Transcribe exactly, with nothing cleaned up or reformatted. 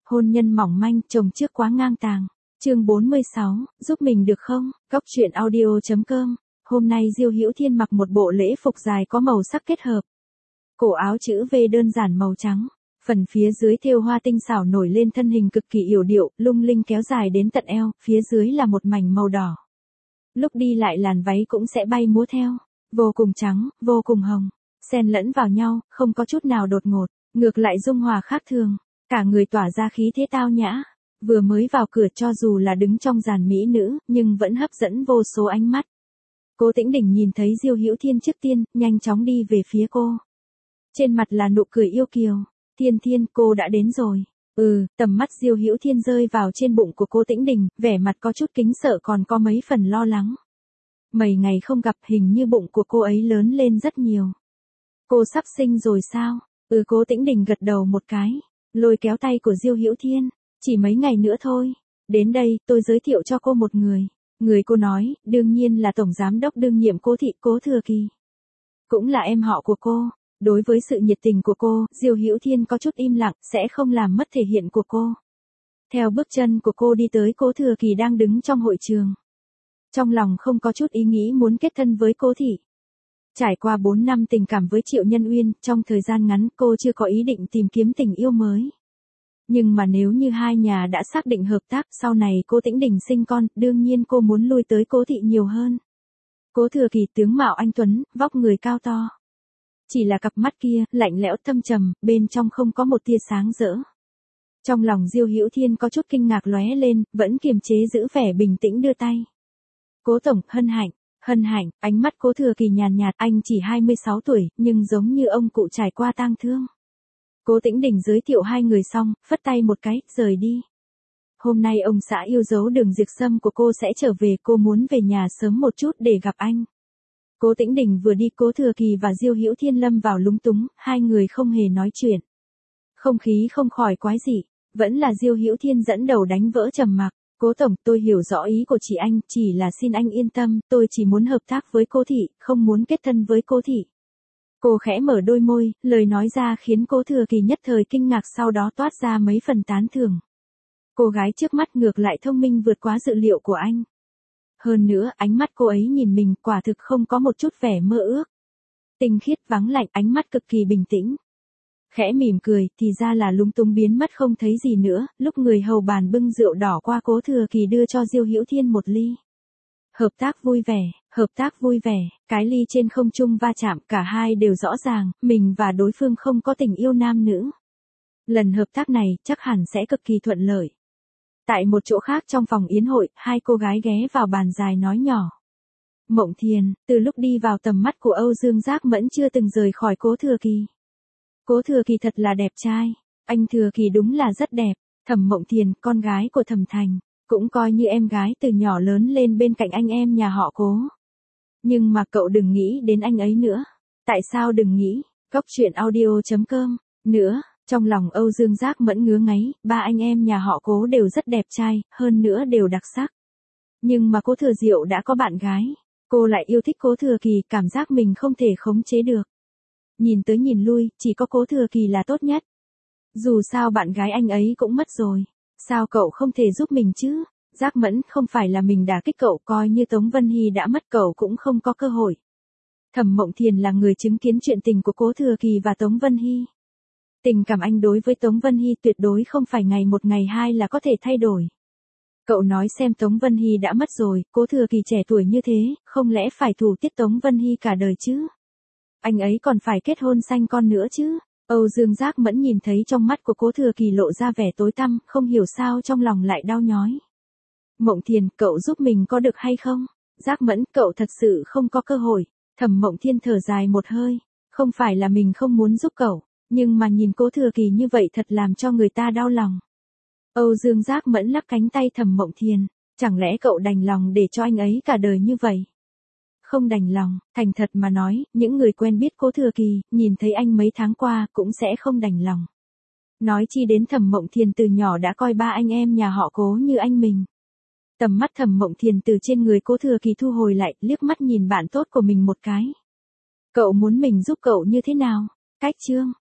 Hôn nhân mỏng manh, chồng trước quá ngang tàng. Chương bốn mươi sáu, giúp mình được không? Góc truyện audio chấm com. Hôm nay Diêu Hữu Thiên mặc một bộ lễ phục dài có màu sắc kết hợp. Cổ áo chữ V đơn giản màu trắng, phần phía dưới thêu hoa tinh xảo nổi lên thân hình cực kỳ yểu điệu, lung linh kéo dài đến tận eo, phía dưới là một mảnh màu đỏ. Lúc đi lại làn váy cũng sẽ bay múa theo, vô cùng trắng, vô cùng hồng, xen lẫn vào nhau, không có chút nào đột ngột, ngược lại dung hòa khác thường, cả người tỏa ra khí thế tao nhã. Vừa mới vào cửa cho dù là đứng trong dàn mỹ nữ, nhưng vẫn hấp dẫn vô số ánh mắt. Cố Tĩnh Đình nhìn thấy Diêu Hữu Thiên trước tiên, nhanh chóng đi về phía cô. Trên mặt là nụ cười yêu kiều. Thiên Thiên, cô đã đến rồi. Ừ, tầm mắt Diêu Hữu Thiên rơi vào trên bụng của Cố Tĩnh Đình, vẻ mặt có chút kính sợ còn có mấy phần lo lắng. Mấy ngày không gặp, hình như bụng của cô ấy lớn lên rất nhiều. Cô sắp sinh rồi sao? Ừ, Cố Tĩnh Đình gật đầu một cái, lôi kéo tay của Diêu Hữu Thiên. Chỉ mấy ngày nữa thôi. Đến đây, tôi giới thiệu cho cô một người. Người cô nói, đương nhiên là Tổng Giám đốc đương nhiệm Cố Thị, Cố Thừa Kỳ. Cũng là em họ của cô. Đối với sự nhiệt tình của cô, Diêu Hữu Thiên có chút im lặng, sẽ không làm mất thể hiện của cô. Theo bước chân của cô đi tới Cố Thừa Kỳ đang đứng trong hội trường. Trong lòng không có chút ý nghĩ muốn kết thân với Cố Thị. Trải qua bốn năm tình cảm với Triệu Nhân Uyên, trong thời gian ngắn cô chưa có ý định tìm kiếm tình yêu mới. Nhưng mà nếu như hai nhà đã xác định hợp tác, sau này Cố Tĩnh Đình sinh con, đương nhiên cô muốn lui tới Cố Thị nhiều hơn. Cố Thừa Kỳ tướng mạo anh tuấn, vóc người cao to. Chỉ là cặp mắt kia, lạnh lẽo thâm trầm, bên trong không có một tia sáng rỡ. Trong lòng Diêu Hữu Thiên có chút kinh ngạc lóe lên, vẫn kiềm chế giữ vẻ bình tĩnh đưa tay. Cố tổng, hân hạnh, hân hạnh, ánh mắt Cố Thừa Kỳ nhàn nhạt, anh chỉ hai mươi sáu tuổi, nhưng giống như ông cụ trải qua tang thương. Cố Tĩnh Đình giới thiệu hai người xong, phất tay một cái, rời đi. Hôm nay ông xã yêu dấu Đường Diệp Sâm của cô sẽ trở về, cô muốn về nhà sớm một chút để gặp anh. Cố Tĩnh Đình vừa đi, Cố Thừa Kỳ và Diêu Hữu Thiên lâm vào lúng túng, hai người không hề nói chuyện. Không khí không khỏi quái dị, vẫn là Diêu Hữu Thiên dẫn đầu đánh vỡ trầm mặc. Cố tổng, tôi hiểu rõ ý của chị anh, chỉ là xin anh yên tâm, tôi chỉ muốn hợp tác với Cố Thị, không muốn kết thân với Cố Thị. Cô khẽ mở đôi môi, lời nói ra khiến Cố Thừa Kỳ nhất thời kinh ngạc, sau đó toát ra mấy phần tán thưởng. Cô gái trước mắt ngược lại thông minh vượt quá dự liệu của anh. Hơn nữa, ánh mắt cô ấy nhìn mình quả thực không có một chút vẻ mơ ước. Tinh khiết vắng lạnh, ánh mắt cực kỳ bình tĩnh. Khẽ mỉm cười, thì ra là lúng túng biến mất không thấy gì nữa, lúc người hầu bàn bưng rượu đỏ qua, Cố Thừa Kỳ đưa cho Diêu Hữu Thiên một ly. Hợp tác vui vẻ, hợp tác vui vẻ, cái ly trên không trung va chạm, cả hai đều rõ ràng, mình và đối phương không có tình yêu nam nữ. Lần hợp tác này, chắc hẳn sẽ cực kỳ thuận lợi. Tại một chỗ khác trong phòng yến hội, hai cô gái ghé vào bàn dài nói nhỏ. Mộng Thiền, từ lúc đi vào tầm mắt của Âu Dương Giác Mẫn chưa từng rời khỏi Cố Thừa Kỳ. Cố Thừa Kỳ thật là đẹp trai, anh Thừa Kỳ đúng là rất đẹp, Thẩm Mộng Thiền, con gái của Thẩm Thành. Cũng coi như em gái từ nhỏ lớn lên bên cạnh anh em nhà họ Cố. Nhưng mà cậu đừng nghĩ đến anh ấy nữa. Tại sao đừng nghĩ? Góc truyện audio chấm com. Nữa, trong lòng Âu Dương Giác Mẫn ngứa ngáy, ba anh em nhà họ Cố đều rất đẹp trai, hơn nữa đều đặc sắc. Nhưng mà Cố Thừa Diệu đã có bạn gái. Cô lại yêu thích Cố Thừa Kỳ, cảm giác mình không thể khống chế được. Nhìn tới nhìn lui, chỉ có Cố Thừa Kỳ là tốt nhất. Dù sao bạn gái anh ấy cũng mất rồi. Sao cậu không thể giúp mình chứ? Giác Mẫn, không phải là mình đả kích cậu, coi như Tống Vân Hy đã mất cậu cũng không có cơ hội. Thẩm Mộng Thiền là người chứng kiến chuyện tình của Cố Thừa Kỳ và Tống Vân Hy. Tình cảm anh đối với Tống Vân Hy tuyệt đối không phải ngày một ngày hai là có thể thay đổi. Cậu nói xem, Tống Vân Hy đã mất rồi, Cố Thừa Kỳ trẻ tuổi như thế, không lẽ phải thủ tiết Tống Vân Hy cả đời chứ? Anh ấy còn phải kết hôn sanh con nữa chứ? Âu Dương Giác Mẫn nhìn thấy trong mắt của Cố Thừa Kỳ lộ ra vẻ tối tăm, không hiểu sao trong lòng lại đau nhói. Mộng Thiền, cậu giúp mình có được hay không? Giác Mẫn, cậu thật sự không có cơ hội. Thẩm Mộng Thiên thở dài một hơi. Không phải là mình không muốn giúp cậu, nhưng mà nhìn Cố Thừa Kỳ như vậy thật làm cho người ta đau lòng. Âu Dương Giác Mẫn lắc cánh tay Thẩm Mộng Thiền. Chẳng lẽ cậu đành lòng để cho anh ấy cả đời như vậy? Không đành lòng, thành thật mà nói, những người quen biết Cố Thừa Kỳ, nhìn thấy anh mấy tháng qua, cũng sẽ không đành lòng. Nói chi đến Thẩm Mộng Thiền từ nhỏ đã coi ba anh em nhà họ Cố như anh mình. Tầm mắt Thẩm Mộng Thiền từ trên người Cố Thừa Kỳ thu hồi lại, liếc mắt nhìn bạn tốt của mình một cái. Cậu muốn mình giúp cậu như thế nào? Cách chương.